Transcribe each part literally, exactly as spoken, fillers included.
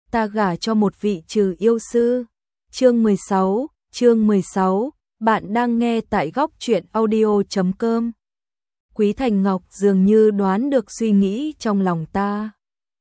ta gả cho một vị trừ yêu sư. Chương mười sáu, chương mười sáu, bạn đang nghe tại góc truyện audio chấm com. Quý Thành Ngọc dường như đoán được suy nghĩ trong lòng ta.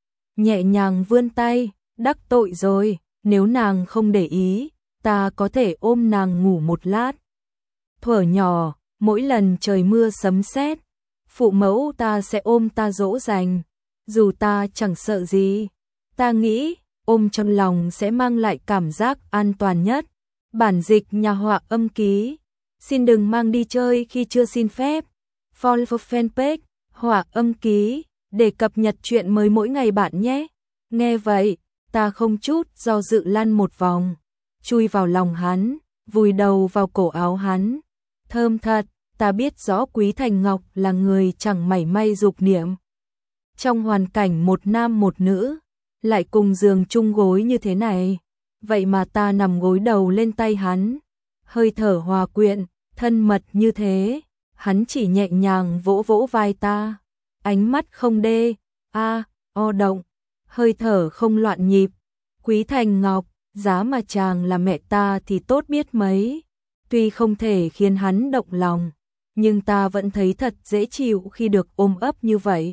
Nhẹ nhàng vươn tay, đắc tội rồi, nếu nàng không để ý, ta có thể ôm nàng ngủ một lát. Thuở nhỏ, mỗi lần trời mưa sấm sét, phụ mẫu ta sẽ ôm ta dỗ dành, dù ta chẳng sợ gì. Ta nghĩ, ôm trong lòng sẽ mang lại cảm giác an toàn nhất. Bản dịch nhà họa âm ký. Xin đừng mang đi chơi khi chưa xin phép. Follow fanpage, họa âm ký, để cập nhật chuyện mới mỗi ngày bạn nhé. Nghe vậy, ta không chút do dự lăn một vòng, chui vào lòng hắn, vùi đầu vào cổ áo hắn. Thơm thật, ta biết rõ Quý Thành Ngọc là người chẳng mảy may dục niệm. Trong hoàn cảnh một nam một nữ, lại cùng giường chung gối như thế này, vậy mà ta nằm gối đầu lên tay hắn, hơi thở hòa quyện, thân mật như thế, hắn chỉ nhẹ nhàng vỗ vỗ vai ta, ánh mắt không đê, a, o động, hơi thở không loạn nhịp. Quý Thành Ngọc, giá mà chàng là mẹ ta thì tốt biết mấy. Tuy không thể khiến hắn động lòng, nhưng ta vẫn thấy thật dễ chịu khi được ôm ấp như vậy.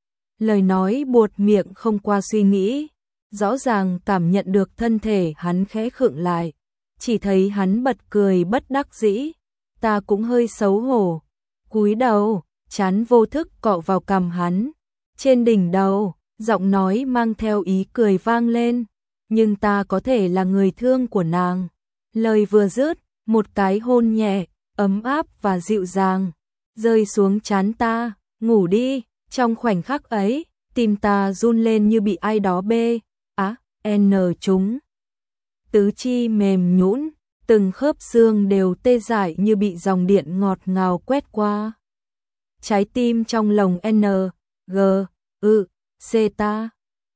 Lời nói buột miệng không qua suy nghĩ, rõ ràng cảm nhận được thân thể hắn khẽ khựng lại, chỉ thấy hắn bật cười bất đắc dĩ, ta cũng hơi xấu hổ, cúi đầu, trán vô thức cọ vào cằm hắn, trên đỉnh đầu, giọng nói mang theo ý cười vang lên, nhưng ta có thể là người thương của nàng. Lời vừa dứt, một cái hôn nhẹ, ấm áp và dịu dàng, rơi xuống trán ta, ngủ đi. Trong khoảnh khắc ấy, tim ta run lên như bị ai đó bê, á, n chúng. Tứ chi mềm nhũn, từng khớp xương đều tê dại như bị dòng điện ngọt ngào quét qua. Trái tim trong lồng N, G, ư, C ta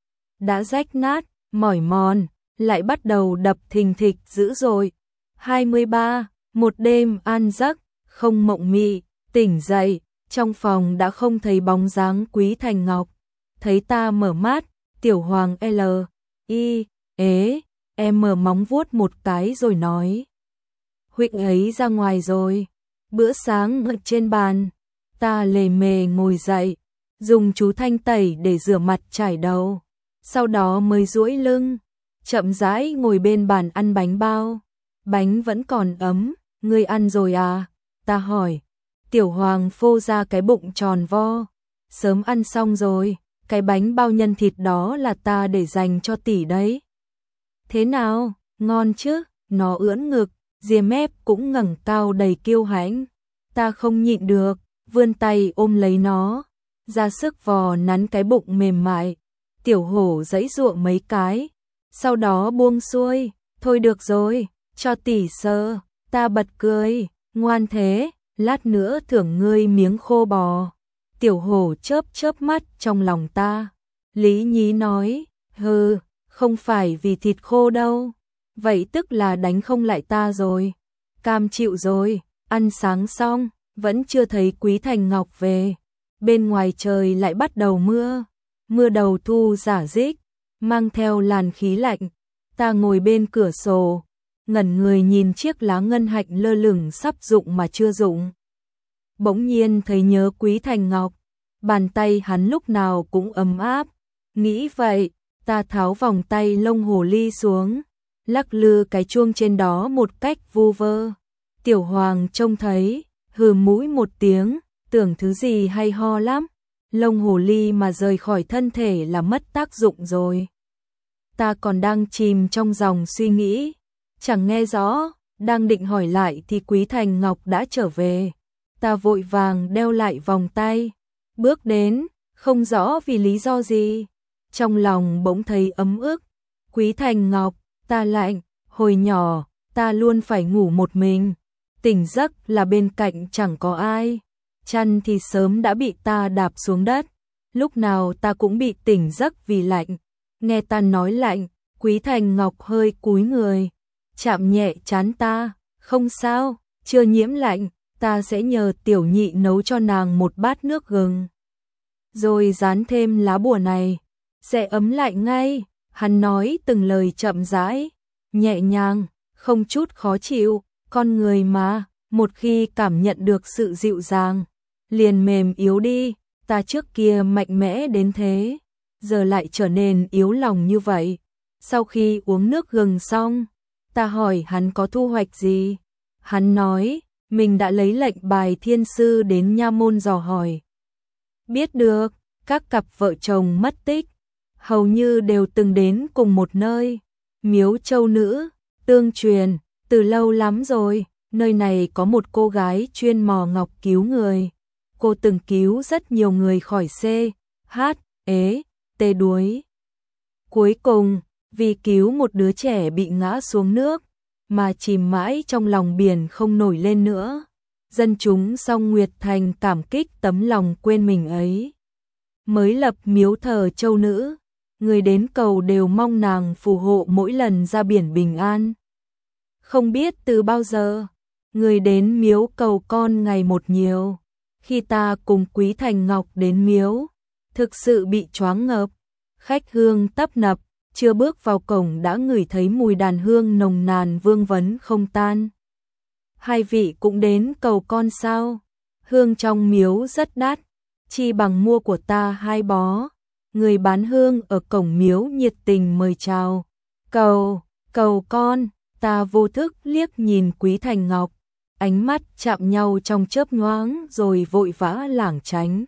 đã rách nát, mỏi mòn, lại bắt đầu đập thình thịch dữ dội. hai mươi ba, một đêm an giấc, không mộng mị, tỉnh dậy. Trong phòng đã không thấy bóng dáng Quý Thành Ngọc. Thấy ta mở mắt, Tiểu Hoàng L, I, ế, em mở móng vuốt một cái rồi nói. Huỵch ấy ra ngoài rồi. Bữa sáng ở trên bàn, ta lề mề ngồi dậy, dùng chú thanh tẩy để rửa mặt chải đầu. Sau đó mới duỗi lưng, chậm rãi ngồi bên bàn ăn bánh bao. Bánh vẫn còn ấm, ngươi ăn rồi à? Ta hỏi. Tiểu Hoàng phô ra cái bụng tròn vo, sớm ăn xong rồi, cái bánh bao nhân thịt đó là ta để dành cho tỷ đấy. Thế nào, ngon chứ? Nó ưỡn ngực, ria mép cũng ngẩng cao đầy kiêu hãnh. Ta không nhịn được, vươn tay ôm lấy nó, ra sức vò nắn cái bụng mềm mại. Tiểu Hổ giãy giụa mấy cái, sau đó buông xuôi, thôi được rồi, cho tỷ sờ. Ta bật cười, ngoan thế. Lát nữa thưởng ngươi miếng khô bò. Tiểu Hổ chớp chớp mắt trong lòng ta. Lý Nhí nói, hừ, không phải vì thịt khô đâu. Vậy tức là đánh không lại ta rồi. Cam chịu rồi, ăn sáng xong, vẫn chưa thấy Quý Thành Ngọc về. Bên ngoài trời lại bắt đầu mưa. Mưa đầu thu rả rích, mang theo làn khí lạnh. Ta ngồi bên cửa sổ, ngẩn người nhìn chiếc lá ngân hạnh lơ lửng sắp rụng mà chưa rụng. Bỗng nhiên thấy nhớ Quý Thành Ngọc, bàn tay hắn lúc nào cũng ấm áp. Nghĩ vậy, ta tháo vòng tay lông hồ ly xuống, lắc lư cái chuông trên đó một cách vu vơ. Tiểu Hoàng trông thấy, hừ mũi một tiếng, tưởng thứ gì hay ho lắm. Lông hồ ly mà rời khỏi thân thể là mất tác dụng rồi. Ta còn đang chìm trong dòng suy nghĩ, chẳng nghe rõ, đang định hỏi lại thì Quý Thành Ngọc đã trở về. Ta vội vàng đeo lại vòng tay, bước đến, không rõ vì lý do gì. Trong lòng bỗng thấy ấm ức. Quý Thành Ngọc, ta lạnh, hồi nhỏ, ta luôn phải ngủ một mình. Tỉnh giấc là bên cạnh chẳng có ai. Chăn thì sớm đã bị ta đạp xuống đất. Lúc nào ta cũng bị tỉnh giấc vì lạnh. Nghe ta nói lạnh, Quý Thành Ngọc hơi cúi người, chạm nhẹ trán ta, không sao, chưa nhiễm lạnh, ta sẽ nhờ tiểu nhị nấu cho nàng một bát nước gừng. Rồi dán thêm lá bùa này, sẽ ấm lại ngay. Hắn nói từng lời chậm rãi, nhẹ nhàng, không chút khó chịu, con người mà, một khi cảm nhận được sự dịu dàng, liền mềm yếu đi, ta trước kia mạnh mẽ đến thế, giờ lại trở nên yếu lòng như vậy. Sau khi uống nước gừng xong, ta hỏi hắn có thu hoạch gì. Hắn nói, mình đã lấy lệnh bài thiên sư đến nha môn dò hỏi. Biết được, các cặp vợ chồng mất tích, hầu như đều từng đến cùng một nơi, Miếu Châu Nữ, tương truyền, từ lâu lắm rồi, nơi này có một cô gái chuyên mò ngọc cứu người. Cô từng cứu rất nhiều người khỏi C, H, ế, tê đuối. Cuối cùng, vì cứu một đứa trẻ bị ngã xuống nước, mà chìm mãi trong lòng biển không nổi lên nữa. Dân chúng Song Nguyệt Thành cảm kích tấm lòng quên mình ấy, mới lập miếu thờ Châu Nữ. Người đến cầu đều mong nàng phù hộ mỗi lần ra biển bình an. Không biết từ bao giờ, người đến miếu cầu con ngày một nhiều. Khi ta cùng Quý Thành Ngọc đến miếu, thực sự bị choáng ngợp. Khách hương tấp nập, chưa bước vào cổng đã ngửi thấy mùi đàn hương nồng nàn vương vấn không tan. Hai vị cũng đến cầu con sao? Hương trong miếu rất đắt, chi bằng mua của ta hai bó. Người bán hương ở cổng miếu nhiệt tình mời chào. Cầu, cầu con, ta vô thức liếc nhìn Quý Thành Ngọc, ánh mắt chạm nhau trong chớp nhoáng rồi vội vã lảng tránh.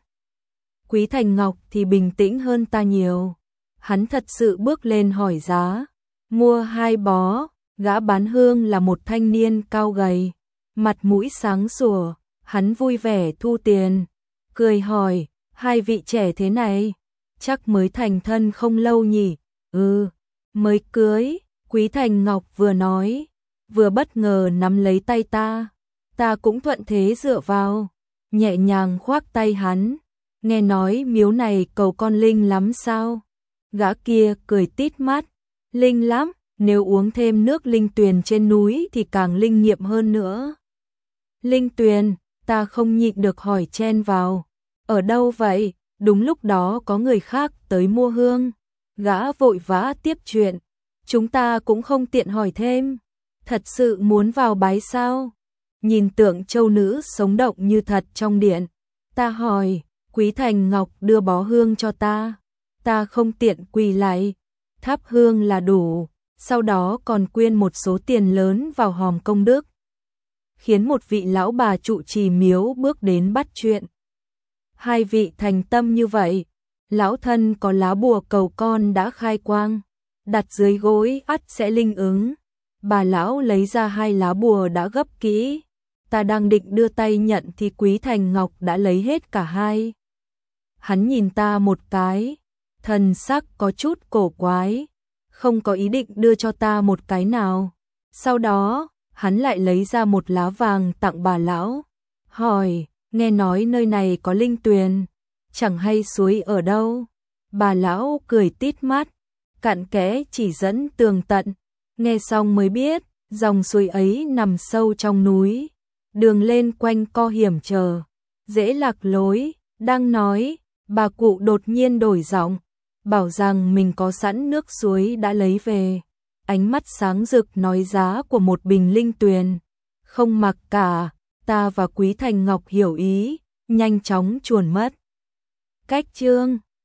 Quý Thành Ngọc thì bình tĩnh hơn ta nhiều. Hắn thật sự bước lên hỏi giá, mua hai bó. Gã bán hương là một thanh niên cao gầy, mặt mũi sáng sủa, hắn vui vẻ thu tiền, cười hỏi, hai vị trẻ thế này, chắc mới thành thân không lâu nhỉ? Ừ, mới cưới. Quý Thành Ngọc vừa nói, vừa bất ngờ nắm lấy tay ta, ta cũng thuận thế dựa vào, nhẹ nhàng khoác tay hắn, nghe nói miếu này cầu con linh lắm sao? Gã kia cười tít mắt, linh lắm, nếu uống thêm nước linh tuyền trên núi thì càng linh nghiệm hơn nữa. Linh tuyền, ta không nhịn được hỏi chen vào, ở đâu vậy? Đúng lúc đó có người khác tới mua hương, gã vội vã tiếp chuyện, chúng ta cũng không tiện hỏi thêm, thật sự muốn vào bái sao? Nhìn tượng Châu Nữ sống động như thật trong điện, ta hỏi, Quý Thành Ngọc đưa bó hương cho ta, ta không tiện quỳ lại, thắp hương là đủ, sau đó còn quyên một số tiền lớn vào hòm công đức, khiến một vị lão bà trụ trì miếu bước đến bắt chuyện. Hai vị thành tâm như vậy, lão thân có lá bùa cầu con đã khai quang, đặt dưới gối ắt sẽ linh ứng. Bà lão lấy ra hai lá bùa đã gấp kỹ, ta đang định đưa tay nhận thì Quý Thành Ngọc đã lấy hết cả hai. Hắn nhìn ta một cái, thần sắc có chút cổ quái, không có ý định đưa cho ta một cái nào. Sau đó, hắn lại lấy ra một lá vàng tặng bà lão, hỏi, nghe nói nơi này có linh tuyền, chẳng hay suối ở đâu. Bà lão cười tít mắt, cặn kẽ chỉ dẫn tường tận, nghe xong mới biết, dòng suối ấy nằm sâu trong núi, đường lên quanh co hiểm trở, dễ lạc lối. Đang nói, bà cụ đột nhiên đổi giọng, bảo rằng mình có sẵn nước suối đã lấy về, ánh mắt sáng rực nói giá của một bình linh tuyền, không mặc cả. Ta và Quý Thành Ngọc hiểu ý, nhanh chóng chuồn mất. Cách chương